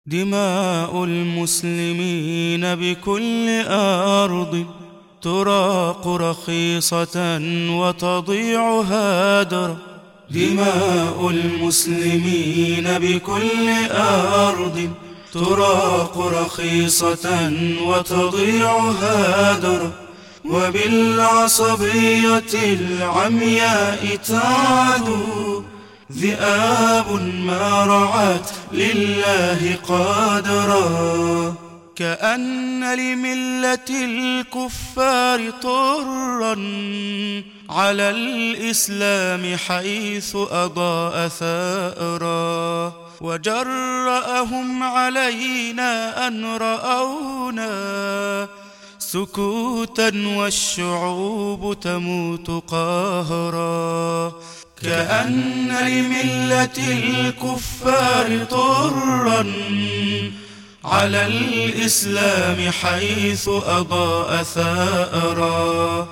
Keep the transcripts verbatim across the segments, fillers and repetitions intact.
دماء المسلمين بكل أرض تراق رخيصة وتضيع هادرا. دماء المسلمين بكل أرض تراق رخيصة وتضيع هادرا، وبالعصبية العمياء تعدو ذئاب ما رعت لله قادرا. كأن لملة الكفار طرا على الإسلام حيث أضاء ثأرا، وجرأهم علينا أن رأونا سكوتا والشعوب تموت قهرا. كأن لملة الكفار طرا على الإسلام حيث أضاء ثأرا،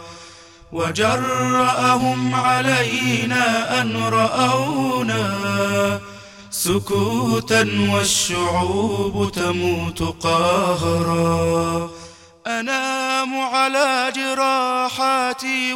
وجرأهم علينا أن رأونا سكوتا والشعوب تموت قهرا. أنام على جراحاتي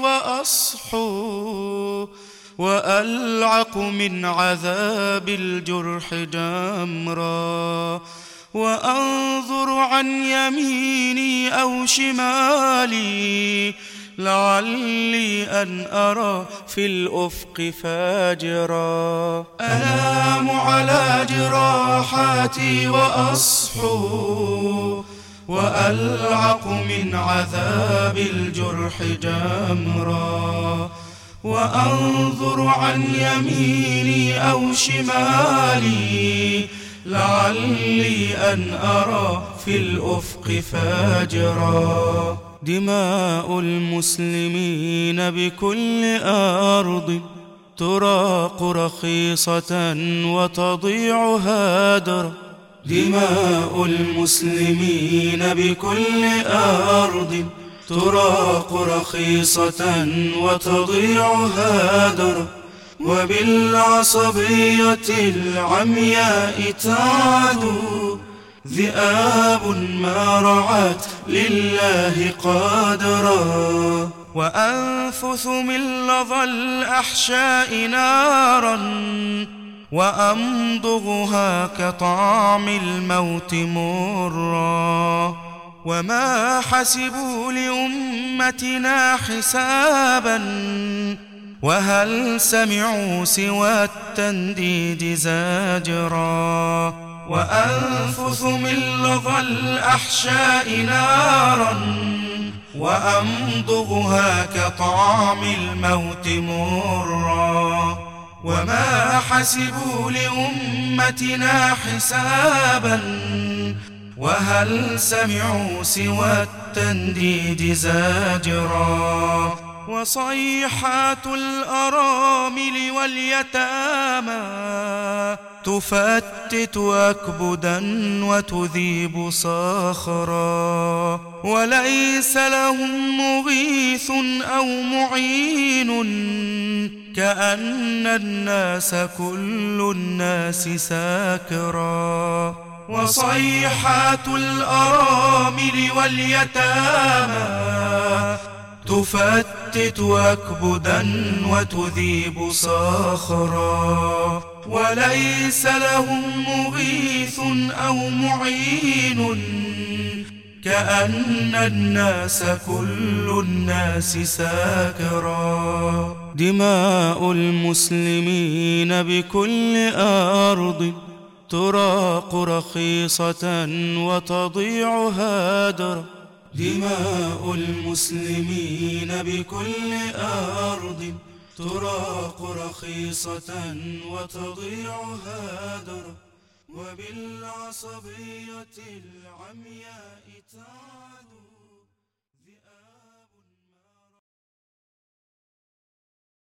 وأصحو وألعق من عذاب الجرح جمرا، وأنظر عن يميني أو شمالي لعلي أن أرى في الأفق فاجرا. أنام على جراحاتي وأصحو وألعق من عذاب الجرح جمرا، وأنظر عن يميني أو شمالي لعلي أن أرى في الأفق فاجرا. دماء المسلمين بكل أرض تراق رخيصة وتضيع هادرا. دماء المسلمين بكل أرض تراق رخيصة وتضيع هادرا، وبالعصبية العمياء تعدو ذئاب ما رعت لله قادرا. وأنفث من لظى الأحشاء نارا وأمضغها كطعم الموت مرا، وما حسبوا لأمتنا حسابا وهل سمعوا سوى التنديد زاجرا. وأنفث من لظى الأحشاء نارا وأمضغها كطعم الموت مرا، وما حسبوا لأمتنا حسابا وهل سمعوا سوى التنديد زاجرا. وصيحات الأرامل واليتامى تفتت أكبدا وتذيب صخرا، وليس لهم مغيث أو معين كأن الناس كل الناس ساكرا. وصيحات الأرامل واليتامى تفتت أكبدا وتذيب صخرا، وليس لهم مغيث أو معين كأن الناس كل الناس ساكرا. دماء المسلمين بكل أرض تراق رخيصة وتضيع هادرا. دماء المسلمين بكل أرض تراق رخيصة وتضيع هادرا، وبالعصبية العمياء تعدو